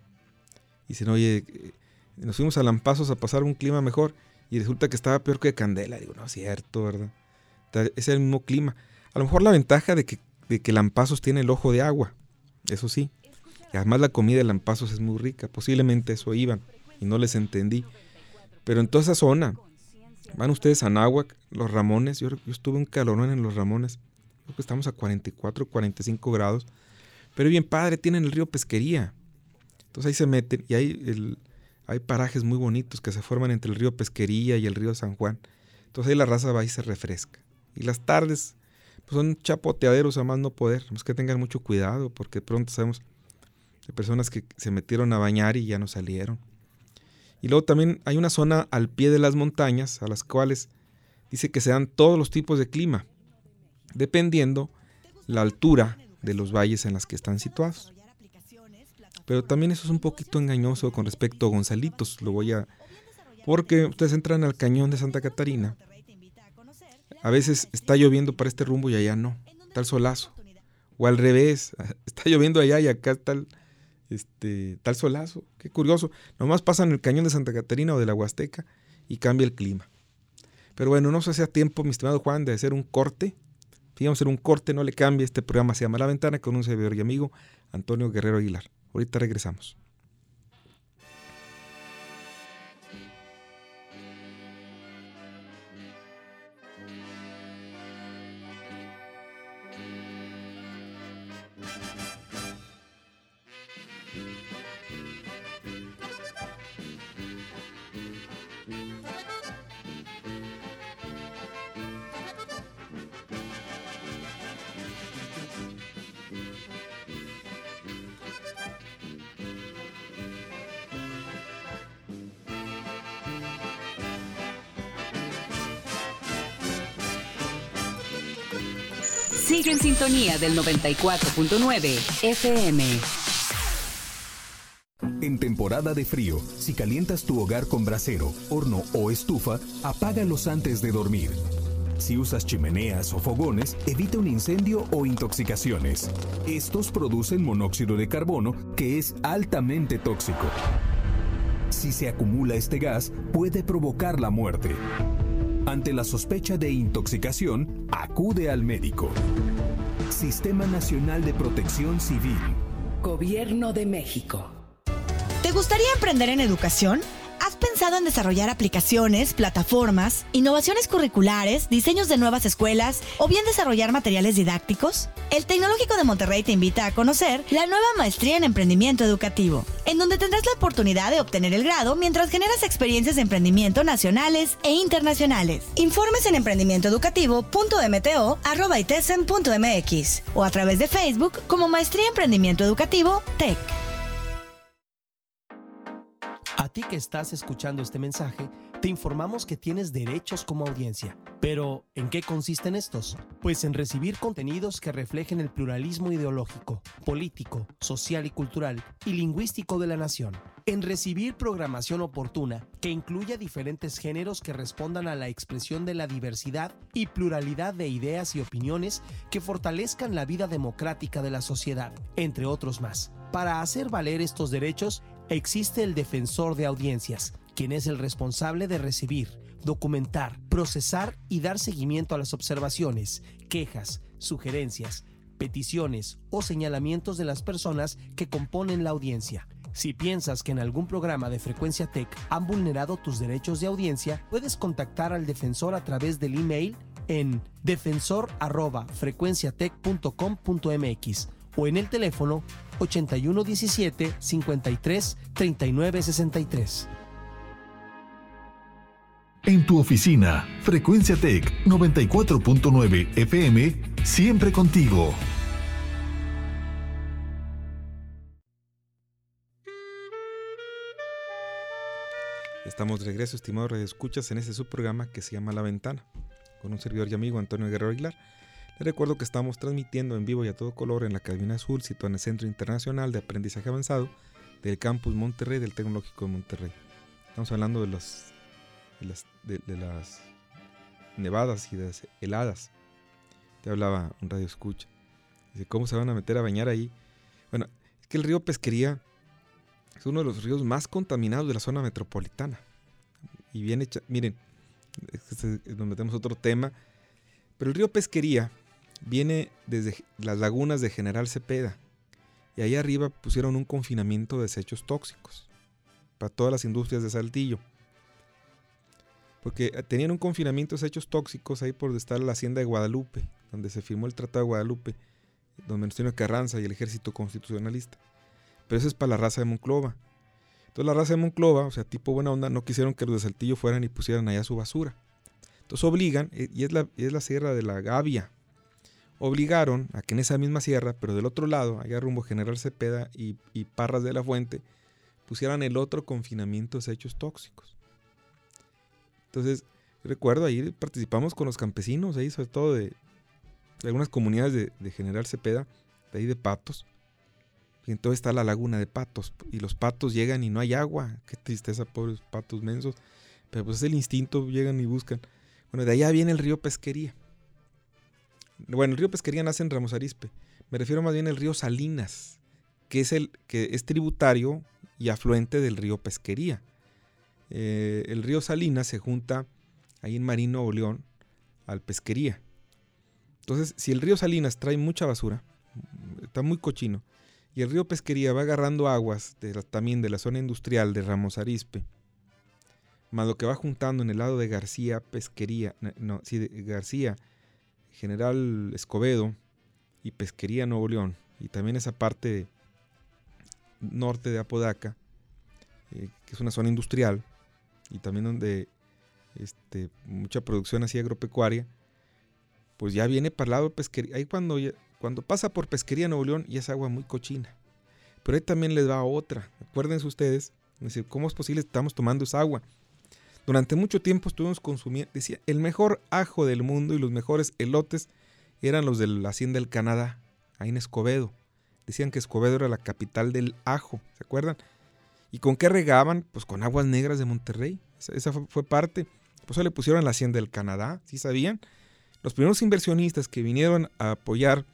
Y dicen, oye, eh, nos fuimos a Lampazos a pasar un clima mejor y resulta que estaba peor que Candela. Digo, no es cierto, ¿verdad? Es el mismo clima. A lo mejor la ventaja de que, de que Lampazos tiene el ojo de agua, eso sí. Y además la comida de Lampazos es muy rica. Posiblemente eso iban y no les entendí. Pero en toda esa zona, van ustedes a Anáhuac, Los Ramones. Yo, yo estuve un calorón en Los Ramones. Creo que estamos a cuarenta y cuatro, cuarenta y cinco grados. Pero bien padre, tienen el río Pesquería. Entonces ahí se meten y hay, el, hay parajes muy bonitos que se forman entre el río Pesquería y el río San Juan. Entonces ahí la raza va y se refresca. Y las tardes pues son chapoteaderos a más no poder. Es que tengan mucho cuidado porque pronto sabemos de personas que se metieron a bañar y ya no salieron. Y luego también hay una zona al pie de las montañas a las cuales dice que se dan todos los tipos de clima, dependiendo la altura de los valles en los que están situados. Pero también eso es un poquito engañoso con respecto a Gonzalitos. Lo voy a... Porque ustedes entran al cañón de Santa Catarina. A veces está lloviendo para este rumbo y allá no. Está el solazo. O al revés. Está lloviendo allá y acá está el, este, está el solazo. Qué curioso. Nomás pasan el cañón de Santa Catarina o de la Huasteca y cambia el clima. Pero bueno, no se hacía tiempo, mi estimado Juan, de hacer un corte. Fíjame hacer un corte, no le cambie. Este programa se llama La Ventana con un servidor y amigo, Antonio Guerrero Aguilar. Ahorita regresamos. Sigue en sintonía del noventa y cuatro punto nueve F M. En temporada de frío, si calientas tu hogar con brasero, horno o estufa, apágalos antes de dormir. Si usas chimeneas o fogones, evita un incendio o intoxicaciones. Estos producen monóxido de carbono, que es altamente tóxico. Si se acumula este gas, puede provocar la muerte. Ante la sospecha de intoxicación, acude al médico. Sistema Nacional de Protección Civil. Gobierno de México. ¿Te gustaría emprender en educación? ¿Has pensado en desarrollar aplicaciones, plataformas, innovaciones curriculares, diseños de nuevas escuelas o bien desarrollar materiales didácticos? El Tecnológico de Monterrey te invita a conocer la nueva maestría en emprendimiento educativo, en donde tendrás la oportunidad de obtener el grado mientras generas experiencias de emprendimiento nacionales e internacionales. Informes en emprendimiento educativo punto m t o arroba itesen punto m x o a través de Facebook como Maestría Emprendimiento Educativo T E C. A ti que estás escuchando este mensaje, te informamos que tienes derechos como audiencia. Pero, ¿en qué consisten estos? Pues en recibir contenidos que reflejen el pluralismo ideológico, político, social y cultural y lingüístico de la nación. En recibir programación oportuna que incluya diferentes géneros que respondan a la expresión de la diversidad y pluralidad de ideas y opiniones que fortalezcan la vida democrática de la sociedad, entre otros más. Para hacer valer estos derechos, existe el defensor de audiencias, quien es el responsable de recibir, documentar, procesar y dar seguimiento a las observaciones, quejas, sugerencias, peticiones o señalamientos de las personas que componen la audiencia. Si piensas que en algún programa de Frecuencia T E C han vulnerado tus derechos de audiencia, puedes contactar al defensor a través del email en defensor arroba frecuenciatec punto com punto m x o en el teléfono ochenta y uno diecisiete cincuenta y tres treinta y nueve sesenta y tres. En tu oficina, Frecuencia T E C noventa y cuatro punto nueve F M, siempre contigo. Estamos de regreso, estimados radioescuchas, en este subprograma que se llama La Ventana, con un servidor y amigo, Antonio Guerrero Aguilar. Les recuerdo que estamos transmitiendo en vivo y a todo color en la cabina azul, situada en el Centro Internacional de Aprendizaje Avanzado del Campus Monterrey del Tecnológico de Monterrey. Estamos hablando de, los, de, las, de, de las nevadas y de las heladas. Te hablaba un radioescucha. Dice, ¿cómo se van a meter a bañar ahí? Bueno, es que el río Pesquería es uno de los ríos más contaminados de la zona metropolitana. Y bien hecha, miren, nos metemos otro tema, pero el río Pesquería viene desde las lagunas de General Cepeda. Y ahí arriba pusieron un confinamiento de desechos tóxicos para todas las industrias de Saltillo. Porque tenían un confinamiento de desechos tóxicos ahí por donde está la hacienda de Guadalupe, donde se firmó el Tratado de Guadalupe, don Venustiano Carranza y el Ejército Constitucionalista. Pero eso es para la raza de Monclova. Entonces la raza de Monclova, o sea, tipo buena onda, no quisieron que los de Saltillo fueran y pusieran allá su basura. Entonces obligan, y es la, y es la sierra de la Gavia, obligaron a que en esa misma sierra, pero del otro lado, allá rumbo General Cepeda y, y Parras de la Fuente, pusieran el otro confinamiento de desechos tóxicos. Entonces, recuerdo ahí participamos con los campesinos, ahí sobre todo de, de algunas comunidades de, de General Cepeda, de ahí de Patos. Y entonces está la laguna de Patos, y los patos llegan y no hay agua. Qué tristeza, pobres patos mensos. Pero pues es el instinto, llegan y buscan. Bueno, de allá viene el río Pesquería. Bueno, el río Pesquería nace en Ramos Arizpe. Me refiero más bien al río Salinas, que es, el, que es tributario y afluente del río Pesquería. Eh, el río Salinas se junta ahí en Marín, Nuevo León, al Pesquería. Entonces, si el río Salinas trae mucha basura, está muy cochino, y el río Pesquería va agarrando aguas de la, también de la zona industrial de Ramos Arizpe, más lo que va juntando en el lado de García, Pesquería, no, sí, de García, General Escobedo y Pesquería, Nuevo León, y también esa parte norte de Apodaca, eh, que es una zona industrial, y también donde este, mucha producción así agropecuaria, pues ya viene para el lado de Pesquería. Ahí cuando, cuando pasa por Pesquería, Nuevo León, y es agua muy cochina. Pero ahí también les va otra. Acuérdense ustedes, ¿cómo es posible que estamos tomando esa agua? Durante mucho tiempo estuvimos consumiendo, decía, el mejor ajo del mundo y los mejores elotes eran los de la Hacienda del Canadá, ahí en Escobedo. Decían que Escobedo era la capital del ajo, ¿se acuerdan? ¿Y con qué regaban? Pues con aguas negras de Monterrey. Esa, esa fue, fue parte. Por eso le pusieron la Hacienda del Canadá, ¿sí sabían? Los primeros inversionistas que vinieron a apoyar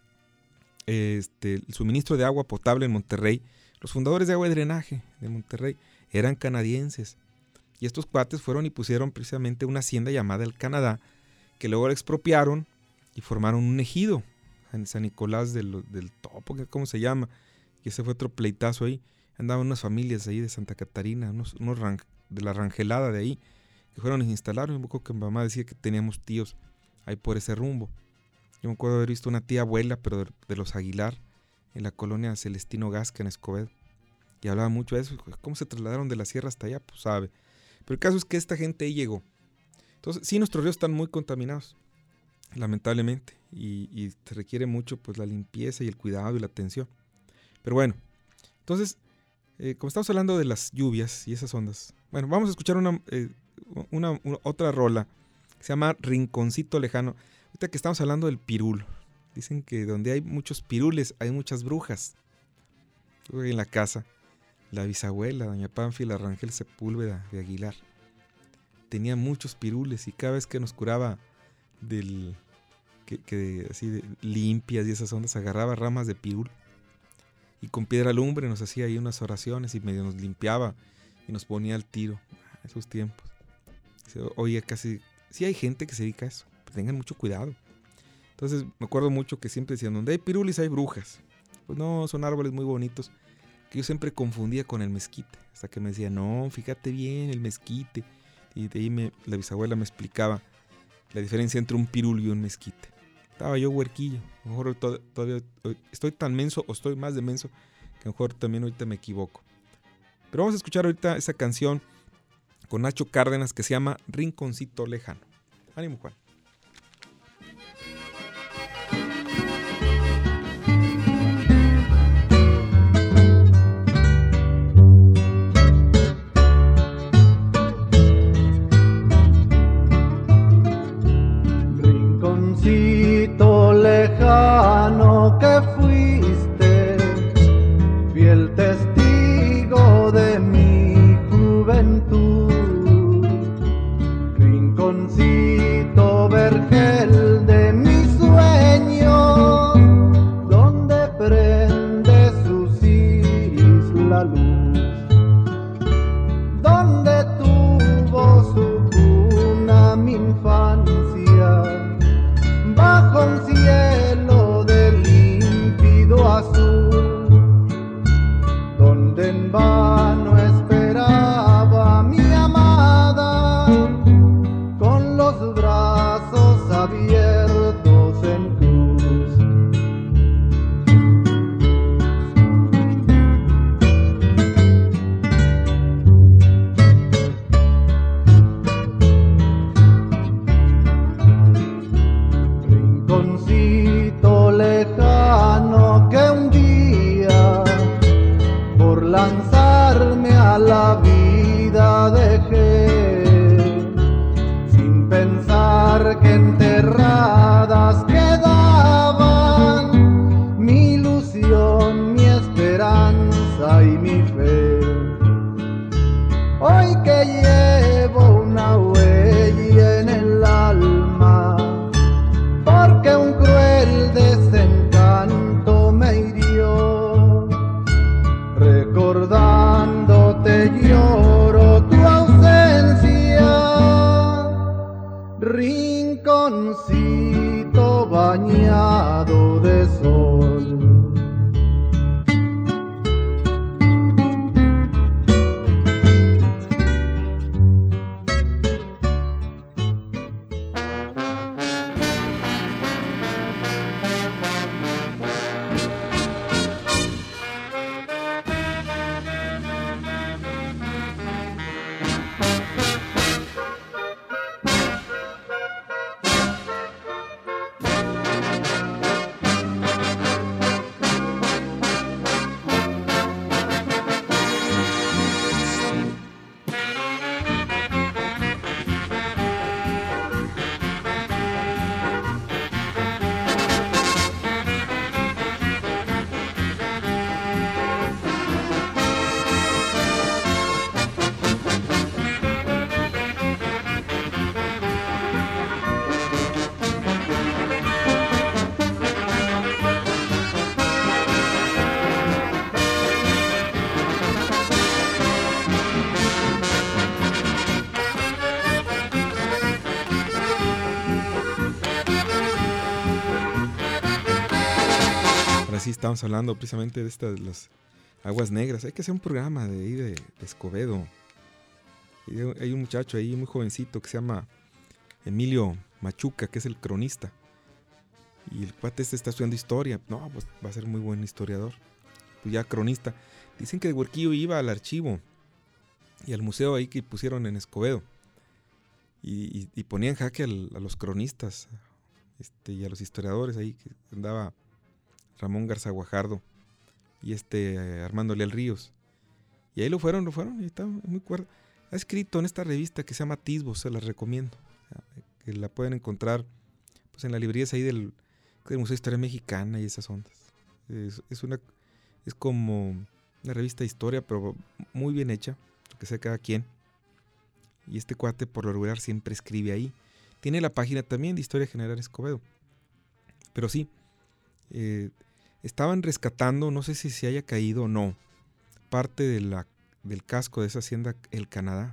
este, el suministro de agua potable en Monterrey, los fundadores de Agua y Drenaje de Monterrey, eran canadienses. Y estos cuates fueron y pusieron precisamente una hacienda llamada el Canadá, que luego la expropiaron y formaron un ejido en San Nicolás del, del Topo, ¿cómo se llama? Y ese fue otro pleitazo ahí. Andaban unas familias ahí de Santa Catarina, unos, unos ran, de la Rangelada de ahí, que fueron y se instalaron. Un poco que mi mamá decía que teníamos tíos ahí por ese rumbo. Yo me acuerdo haber visto una tía abuela, pero de, de los Aguilar, en la colonia Celestino Gasca, en Escobedo. Y hablaba mucho de eso. ¿Cómo se trasladaron de la sierra hasta allá? Pues sabe. Pero el caso es que esta gente ahí llegó. Entonces, sí, nuestros ríos están muy contaminados, lamentablemente. Y, y se requiere mucho pues la limpieza y el cuidado y la atención. Pero bueno, entonces, eh, como estamos hablando de las lluvias y esas ondas, bueno, vamos a escuchar una, eh, una, una otra rola que se llama Rinconcito Lejano. Ahorita que estamos hablando del pirul. Dicen que donde hay muchos pirules hay muchas brujas. En la casa, la bisabuela, doña Pánfila Rangel Sepúlveda de Aguilar, tenía muchos pirules y cada vez que nos curaba del que, que así de limpias y esas ondas, agarraba ramas de pirul y con piedra lumbre nos hacía ahí unas oraciones y medio nos limpiaba y nos ponía al tiro. Esos tiempos. Oye, casi sí hay gente que se dedica a eso, pero tengan mucho cuidado. Entonces me acuerdo mucho que siempre decían, donde hay pirulis hay brujas. Pues no, son árboles muy bonitos que yo siempre confundía con el mezquite, hasta que me decía, no, fíjate bien, el mezquite. Y de ahí me, la bisabuela me explicaba la diferencia entre un pirul y un mezquite. Estaba yo huerquillo, a lo mejor to- todavía estoy tan menso o estoy más de menso que a lo mejor también ahorita me equivoco. Pero vamos a escuchar ahorita esa canción con Nacho Cárdenas que se llama Rinconcito Lejano. Ánimo, Juan. Rinconcito lejano que fuiste, fiel testigo de mi juventud. Rinconcito vergel de mi sueño, donde prende sus iris la luz, donde tuvo su cuna mi infancia, bajo un cielo de que llevo una huella en el alma, porque un cruel desencanto me hirió. Recordándote lloro tu ausencia, rinconcito bañado de sol. Sí, estamos hablando precisamente de estas, de las aguas negras. Hay que hacer un programa de ahí de, de Escobedo. Y hay un muchacho ahí muy jovencito que se llama Emilio Machuca, que es el cronista. Y el cuate este está estudiando historia. No, pues va a ser muy buen historiador. Pues ya cronista. Dicen que de Huerquillo iba al archivo y al museo ahí que pusieron en Escobedo. Y, y, y ponía en jaque al, a los cronistas este, y a los historiadores ahí que andaba Ramón Garza Guajardo y este eh, Armando Leal Ríos. Y ahí lo fueron, lo fueron y está muy cuerdo. Ha escrito en esta revista que se llama Tisbo, se la recomiendo. Que la pueden encontrar pues en las librerías ahí del, del Museo de Historia Mexicana y esas ondas. Es, es una es como una revista de historia, pero muy bien hecha, lo que sea cada quien. Y este cuate por lo regular siempre escribe ahí. Tiene la página también de Historia General Escobedo. Pero sí, eh, estaban rescatando, no sé si se haya caído o no, parte de la, del casco de esa hacienda El Canadá.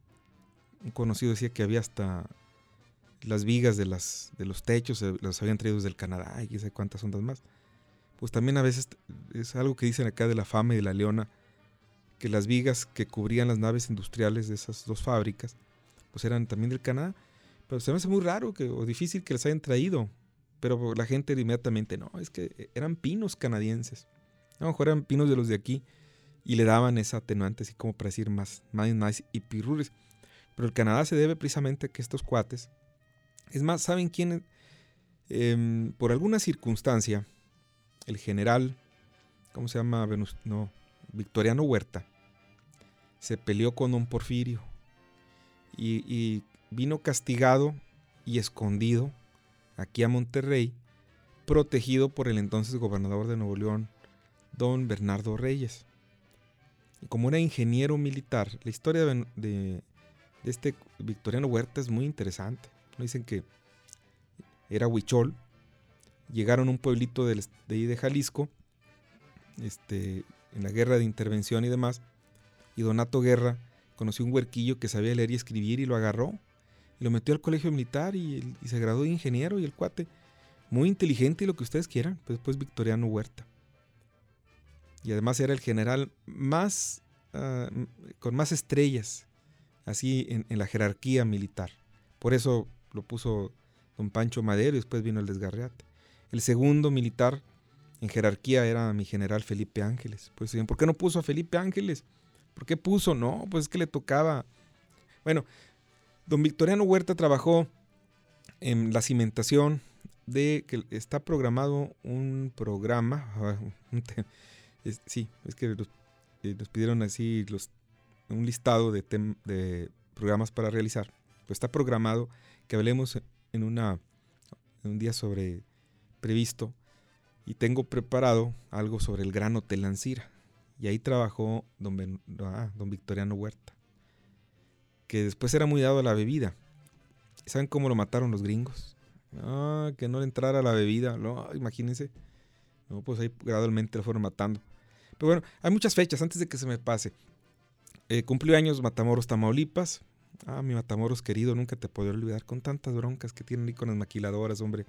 Un conocido decía que había hasta las vigas de, las, de los techos, eh, las habían traído desde el Canadá y quién sabe cuántas ondas más. Pues también a veces es algo que dicen acá de la Fama y de la Leona, que las vigas que cubrían las naves industriales de esas dos fábricas, pues eran también del Canadá. Pero se me hace muy raro que, o difícil que las hayan traído. Pero la gente inmediatamente, no, es que eran pinos canadienses. A lo mejor eran pinos de los de aquí y le daban esa atenuante, así como para decir más, más, más y pirrules. Pero el Canadá se debe precisamente a que estos cuates, es más, ¿saben quién? Eh, por alguna circunstancia, el general, ¿cómo se llama? Venus, no, Victoriano Huerta, se peleó con don Porfirio y, y vino castigado y escondido aquí a Monterrey, protegido por el entonces gobernador de Nuevo León, don Bernardo Reyes. Y como era ingeniero militar, la historia de, de, de este Victoriano Huerta es muy interesante. Dicen que era huichol, llegaron a un pueblito de, de ahí de Jalisco, este, en la guerra de intervención y demás, y Donato Guerra conoció un huerquillo que sabía leer y escribir y lo agarró. Y lo metió al colegio militar y, y se graduó de ingeniero y el cuate, muy inteligente y lo que ustedes quieran, pues después Victoriano Huerta. Y además era el general más, uh, con más estrellas, así en, en la jerarquía militar. Por eso lo puso don Pancho Madero y después vino el Desgarriate. El segundo militar en jerarquía era mi general Felipe Ángeles. Pues, ¿por qué no puso a Felipe Ángeles? ¿Por qué puso? No, pues es que le tocaba. Bueno, don Victoriano Huerta trabajó en la cimentación de que está programado un programa. Un te, es, sí, es que los, eh, nos pidieron así los, un listado de, tem, de programas para realizar. Pues está programado que hablemos en, una, en un día sobre previsto y tengo preparado algo sobre el grano Telancira. Y ahí trabajó don, ben, ah, don Victoriano Huerta. que después era muy dado a la bebida. ¿Saben cómo lo mataron los gringos? Ah, que no le entrara la bebida, no, imagínense. No, pues ahí gradualmente lo fueron matando. Pero bueno, hay muchas fechas antes de que se me pase. Eh, cumplió años Matamoros, Tamaulipas. Ah, mi Matamoros querido, nunca te podré olvidar con tantas broncas que tienen ahí con las maquiladoras, hombre.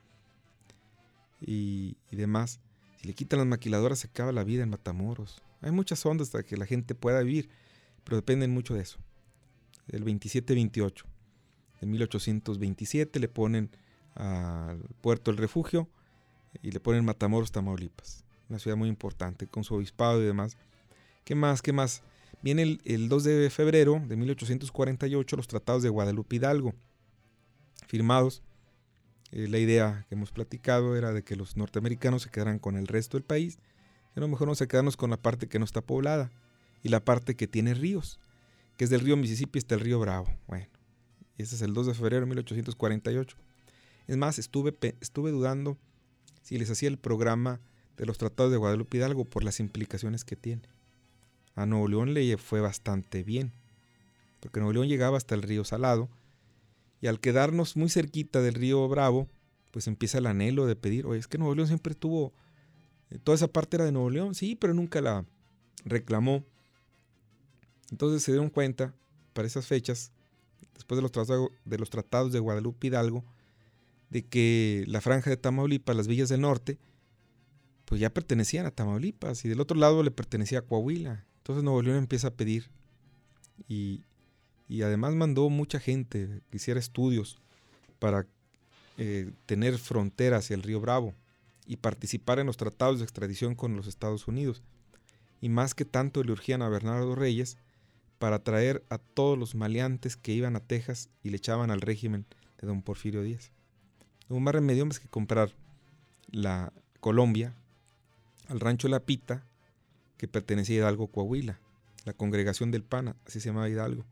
Y, y demás. Si le quitan las maquiladoras se acaba la vida en Matamoros. Hay muchas ondas para que la gente pueda vivir, pero dependen mucho de eso. El veintisiete veintiocho de mil ochocientos veintisiete le ponen al puerto El Refugio y le ponen Matamoros, Tamaulipas. Una ciudad muy importante con su obispado y demás. ¿Qué más? ¿Qué más? Viene el, el dos de febrero de mil ochocientos cuarenta y ocho los tratados de Guadalupe Hidalgo, firmados. Eh, la idea que hemos platicado era de que los norteamericanos se quedaran con el resto del país, y a lo mejor nos quedarnos con la parte que no está poblada y la parte que tiene ríos, que es del río Mississippi hasta el río Bravo. Bueno, ese es el dos de febrero de mil ochocientos cuarenta y ocho. Es más, estuve, estuve dudando si les hacía el programa de los tratados de Guadalupe Hidalgo por las implicaciones que tiene. A Nuevo León le fue bastante bien, porque Nuevo León llegaba hasta el río Salado, y al quedarnos muy cerquita del río Bravo, pues empieza el anhelo de pedir, oye, es que Nuevo León siempre tuvo, toda esa parte era de Nuevo León, sí, pero nunca la reclamó. Entonces se dieron cuenta, para esas fechas, después de los tratados de, los tratados de Guadalupe Hidalgo, de que la franja de Tamaulipas, las villas del norte, pues ya pertenecían a Tamaulipas, y del otro lado le pertenecía a Coahuila. Entonces Nuevo León empieza a pedir, y, y además mandó mucha gente que hiciera estudios para eh, tener frontera hacia el río Bravo y participar en los tratados de extradición con los Estados Unidos. Y más que tanto le urgían a Bernardo Reyes para traer a todos los maleantes que iban a Texas y le echaban al régimen de don Porfirio Díaz. No hubo más remedio más que comprar la Colombia al rancho La Pita, que pertenecía a Hidalgo, Coahuila, la congregación del P A N, así se llamaba Hidalgo.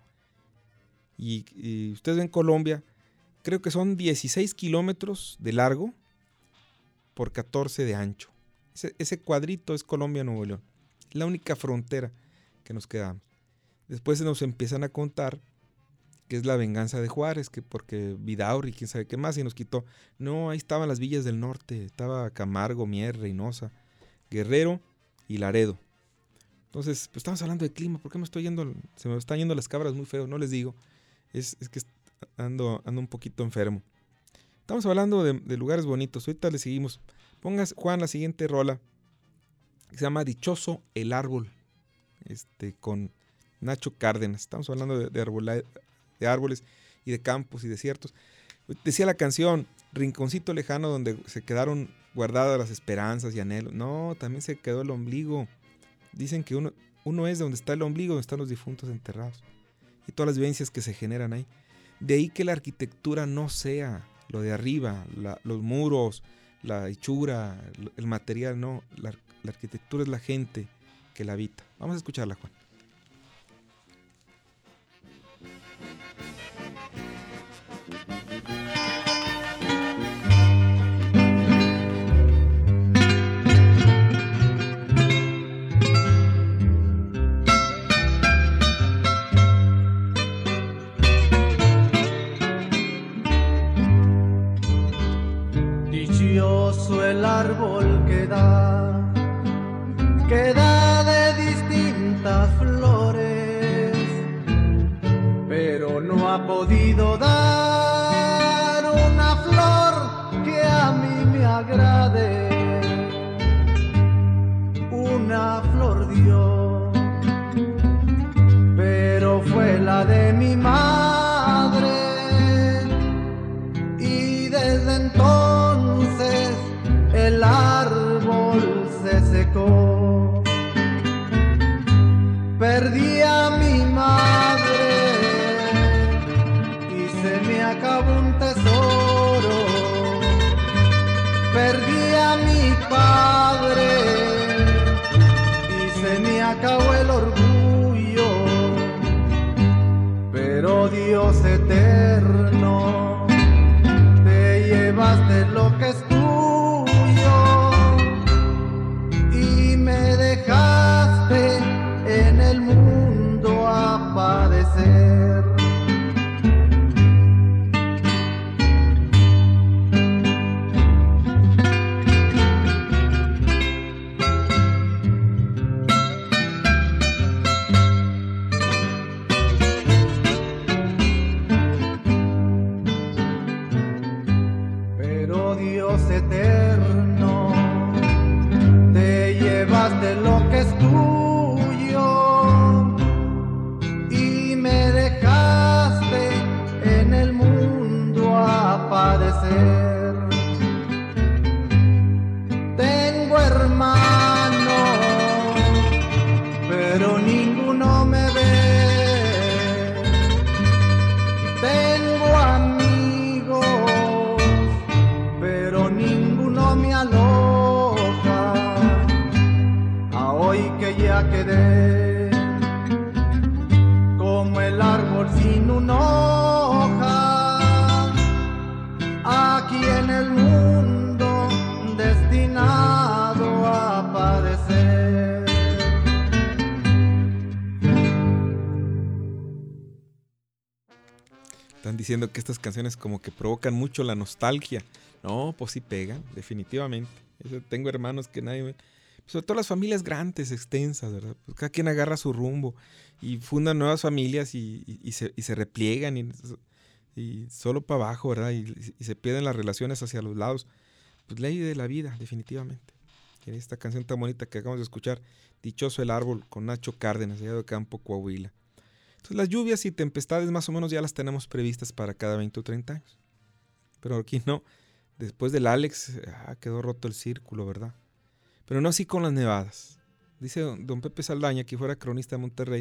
Y, y ustedes ven Colombia, creo que son dieciséis kilómetros de largo por catorce de ancho. Ese, ese cuadrito es Colombia-Nuevo León, la única frontera que nos quedamos. Después nos empiezan a contar que es la venganza de Juárez, que porque Vidaurri, quién sabe qué más, y nos quitó. No, ahí estaban las villas del norte, estaba Camargo, Mier, Reynosa, Guerrero y Laredo. Entonces, pues estamos hablando de clima, ¿por qué me estoy yendo? Se me están yendo las cabras muy feo, no les digo. Es, es que ando, ando un poquito enfermo. Estamos hablando de, de lugares bonitos, ahorita le seguimos. Pongas, Juan, la siguiente rola, que se llama Dichoso el Árbol, este, con Nacho Cárdenas. Estamos hablando de, de, arbola, de árboles y de campos y desiertos. Decía la canción, Rinconcito lejano donde se quedaron guardadas las esperanzas y anhelos. No, también se quedó el ombligo. Dicen que uno, uno es donde está el ombligo, donde están los difuntos enterrados. Y todas las vivencias que se generan ahí. De ahí que la arquitectura no sea lo de arriba, la, los muros, la hechura, el material, no. La, la arquitectura es la gente que la habita. Vamos a escucharla, Juan. El árbol que da, que da de distintas flores, pero no ha podido dar una flor que a mí me agrade. Una flor dio, pero fue la de mi madre, y desde entonces el árbol se secó. Perdí a mi madre y se me acabó un tesoro. Perdí a mi padre y se me acabó el orgullo. Pero Dios eterno, te llevaste lo que es tuyo y me dejaste en el mundo a padecer. Tengo amigos, pero ninguno me aloja. A hoy que ya quedé como el árbol sin una hoja, aquí en el mundo destinado a padecer. Están diciendo que estas canciones como que provocan mucho la nostalgia. No, pues sí pegan, definitivamente. Yo tengo hermanos que nadie me... Sobre todo las familias grandes, extensas, ¿verdad? Pues cada quien agarra su rumbo y fundan nuevas familias y, y, y, se, y se repliegan y, y solo para abajo, ¿verdad? Y, y se pierden las relaciones hacia los lados. Pues ley de la vida, definitivamente. En esta canción tan bonita que acabamos de escuchar, Dichoso el árbol, con Nacho Cárdenas, allá de Campo, Coahuila. Entonces las lluvias y tempestades más o menos ya las tenemos previstas para cada veinte o treinta años. Pero aquí no. Después del Alex, ah, quedó roto el círculo, ¿verdad? Pero no así con las nevadas. Dice don, don Pepe Saldaña, que fuera cronista de Monterrey,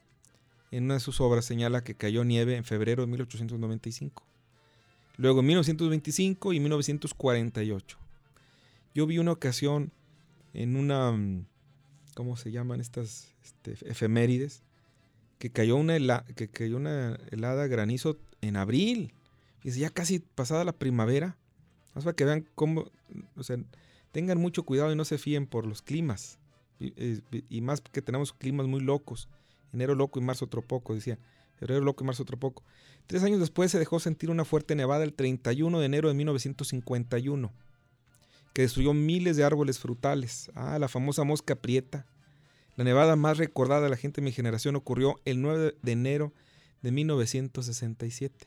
en una de sus obras señala que cayó nieve en febrero de mil ochocientos noventa y cinco. Luego en mil novecientos veinticinco y mil novecientos cuarenta y ocho. Yo vi una ocasión en una, ¿cómo se llaman estas este, efemérides? Que cayó, una hela, que cayó una helada granizo en abril. Y ya casi pasada la primavera. Más para que vean cómo, o sea, tengan mucho cuidado y no se fíen por los climas. Y, y más que tenemos climas muy locos. Enero loco y marzo otro poco, decían. Febrero loco y marzo otro poco. Tres años después se dejó sentir una fuerte nevada el treinta y uno de enero de mil novecientos cincuenta y uno, que destruyó miles de árboles frutales. Ah, la famosa mosca prieta. La nevada más recordada de la gente de mi generación ocurrió el nueve de enero de mil novecientos sesenta y siete.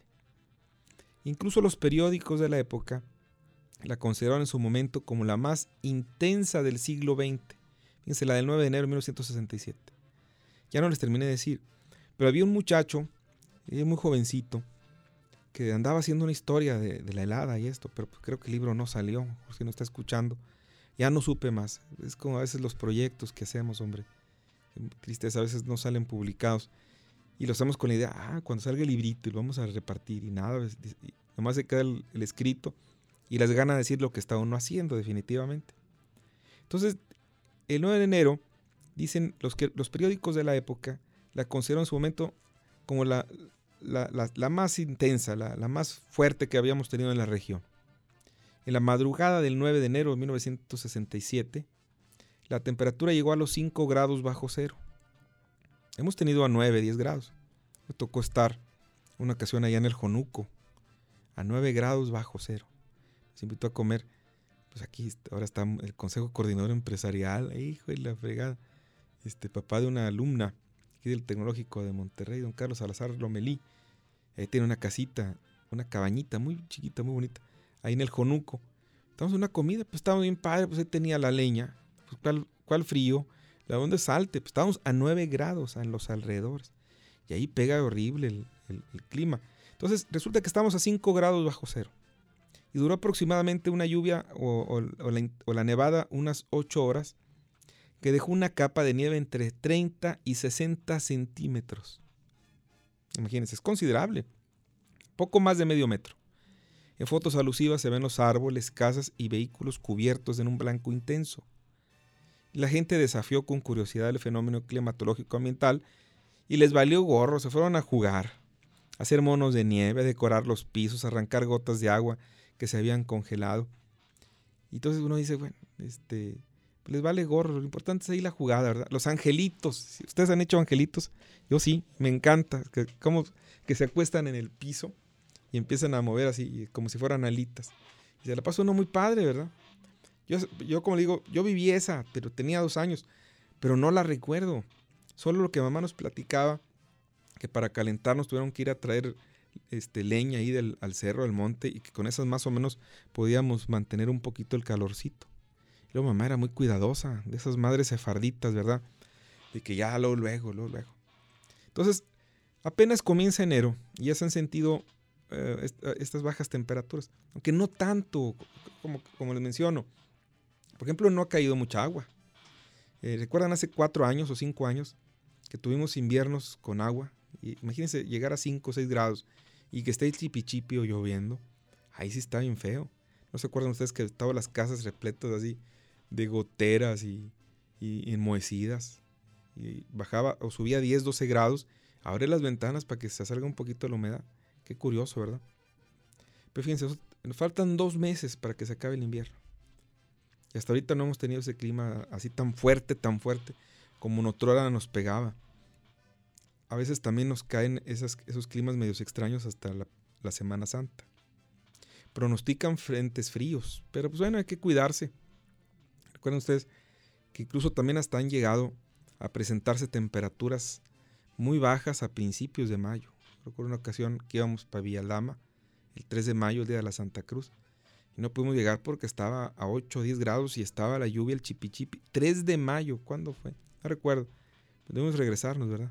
Incluso los periódicos de la época la consideraron en su momento como la más intensa del siglo veinte. Fíjense, la del nueve de enero de mil novecientos sesenta y siete. Ya no les terminé de decir, pero había un muchacho, muy jovencito, que andaba haciendo una historia de, de la helada y esto, pero pues creo que el libro no salió, por si no está escuchando. Ya no supe más. Es como a veces los proyectos que hacemos, hombre. Tristeza, a veces no salen publicados. Y lo hacemos con la idea, ah, cuando salga el librito y lo vamos a repartir. Y nada, y nomás se queda el, el escrito y las ganas de decir lo que está uno haciendo, definitivamente. Entonces, el nueve de enero, dicen los, que, los periódicos de la época, la consideraron en su momento como la, la, la, la más intensa, la, la más fuerte que habíamos tenido en la región. En la madrugada del nueve de enero de mil novecientos sesenta y siete, la temperatura llegó a los cinco grados bajo cero. Hemos tenido a nueve, diez grados. Me tocó estar una ocasión allá en el Jonuco, a nueve grados bajo cero. Se invitó a comer. Pues aquí ahora está el Consejo Coordinador Empresarial, hijo de la fregada. Este papá de una alumna aquí del Tecnológico de Monterrey, don Carlos Salazar Lomelí. Ahí tiene una casita, una cabañita muy chiquita, muy bonita, ahí en el Jonuco. Estamos en una comida, pues estaba bien padre, pues ahí tenía la leña. Pues ¿cuál, cuál frío? ¿La dónde salte? Pues estábamos a nueve grados en los alrededores. Y ahí pega horrible el, el, el clima. Entonces resulta que estamos a cinco grados bajo cero. Y duró aproximadamente una lluvia o, o, o, la, o la nevada unas ocho horas, que dejó una capa de nieve entre treinta y sesenta centímetros. Imagínense, es considerable. Poco más de medio metro. En fotos alusivas se ven los árboles, casas y vehículos cubiertos en un blanco intenso. La gente desafió con curiosidad el fenómeno climatológico ambiental y les valió gorro, se fueron a jugar, a hacer monos de nieve, a decorar los pisos, a arrancar gotas de agua que se habían congelado. Y entonces uno dice, bueno, este, les vale gorro, lo importante es ahí la jugada, ¿verdad? Los angelitos, si ustedes han hecho angelitos, yo sí, me encanta, que, como que se acuestan en el piso y empiezan a mover así, como si fueran alitas. Y se la pasa uno muy padre, ¿verdad? Yo, yo como le digo, yo viví esa, pero tenía dos años, pero no la recuerdo. Solo lo que mamá nos platicaba, que para calentarnos tuvieron que ir a traer este, leña ahí del, al cerro, al monte, y que con esas más o menos podíamos mantener un poquito el calorcito. Y luego mamá era muy cuidadosa, de esas madres sefarditas, ¿verdad? De que ya luego, luego, luego, luego. Entonces, apenas comienza enero y ya se han sentido eh, est- estas bajas temperaturas, aunque no tanto, como, como les menciono. Por ejemplo, no ha caído mucha agua. Eh, ¿Recuerdan hace cuatro años o cinco años que tuvimos inviernos con agua? Y imagínense llegar a cinco o seis grados y que esté el chipichipi o lloviendo, ahí sí está bien feo. ¿No se acuerdan ustedes que estaban las casas repletas así de goteras y, y, y enmohecidas? Y bajaba o subía diez, doce grados. Abre las ventanas para que se salga un poquito la humedad. Qué curioso, ¿verdad? Pero fíjense, nos faltan dos meses para que se acabe el invierno. Y hasta ahorita no hemos tenido ese clima así tan fuerte, tan fuerte, como en otrora nos pegaba. A veces también nos caen esas, esos climas medios extraños hasta la, la Semana Santa. Pronostican frentes fríos, pero pues bueno, hay que cuidarse. Recuerden ustedes que incluso también hasta han llegado a presentarse temperaturas muy bajas a principios de mayo. Recuerdo una ocasión que íbamos para Villalama, el tres de mayo, el día de la Santa Cruz, y no pudimos llegar porque estaba a ocho o diez grados y estaba la lluvia, el chipichipi. tres de mayo, ¿cuándo fue? No recuerdo. Debemos regresarnos, ¿verdad?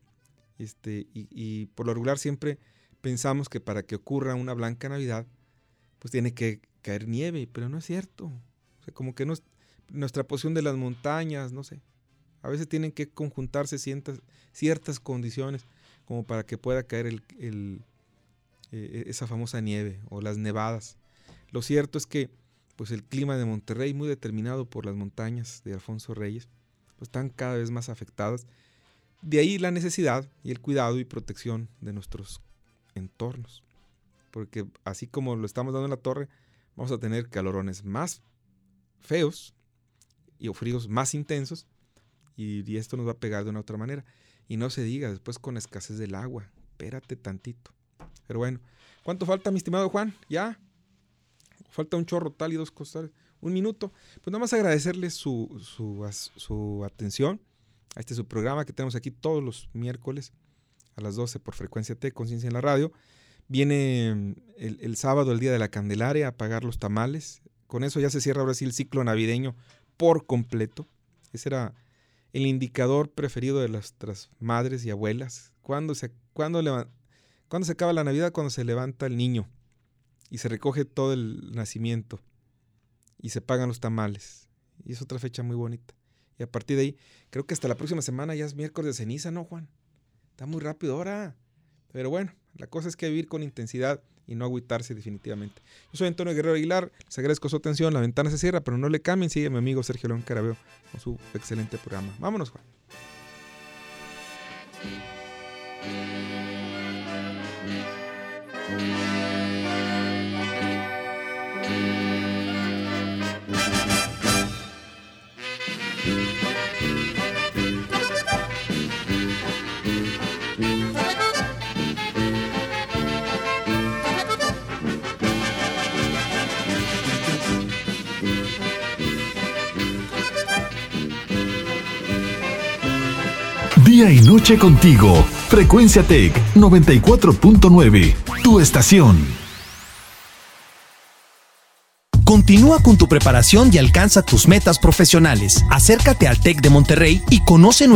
Este, y, y por lo regular siempre pensamos que para que ocurra una blanca Navidad, pues tiene que caer nieve, pero no es cierto. O sea, como que no es, nuestra posición de las montañas, no sé. A veces tienen que conjuntarse ciertas, ciertas condiciones como para que pueda caer el, el, eh, esa famosa nieve o las nevadas. Lo cierto es que pues el clima de Monterrey, muy determinado por las montañas de Alfonso Reyes, pues están cada vez más afectadas. De ahí la necesidad y el cuidado y protección de nuestros entornos. Porque así como lo estamos dando en la torre, vamos a tener calorones más feos y o fríos más intensos, y, y esto nos va a pegar de una otra manera. Y no se diga después con escasez del agua. Espérate tantito. Pero bueno, ¿cuánto falta, mi estimado Juan? ¿Ya? Falta un chorro tal y dos cosas. Un minuto. Pues nada más agradecerles su, su, su atención a este su programa que tenemos aquí todos los miércoles a las doce por Frecuencia T, Conciencia en la Radio. Viene el, el sábado, el día de la Candelaria, a pagar los tamales. Con eso ya se cierra ahora sí el ciclo navideño por completo. Ese era el indicador preferido de nuestras madres y abuelas. ¿Cuándo se, cuándo leva, cuándo se acaba la Navidad? Cuando se levanta el niño y se recoge todo el nacimiento y se pagan los tamales. Y es otra fecha muy bonita. Y a partir de ahí, creo que hasta la próxima semana ya es miércoles de ceniza, ¿no, Juan? Está muy rápido ahora. Pero bueno, la cosa es que vivir con intensidad y no agüitarse definitivamente. Yo soy Antonio Guerrero Aguilar, les agradezco su atención. La ventana se cierra, pero no le cambien. Sigue a mi amigo Sergio León Carabeo con su excelente programa. Vámonos, Juan. Día y noche contigo. Frecuencia Tech noventa y cuatro punto nueve. Tu estación. Continúa con tu preparación y alcanza tus metas profesionales. Acércate al TEC de Monterrey y conoce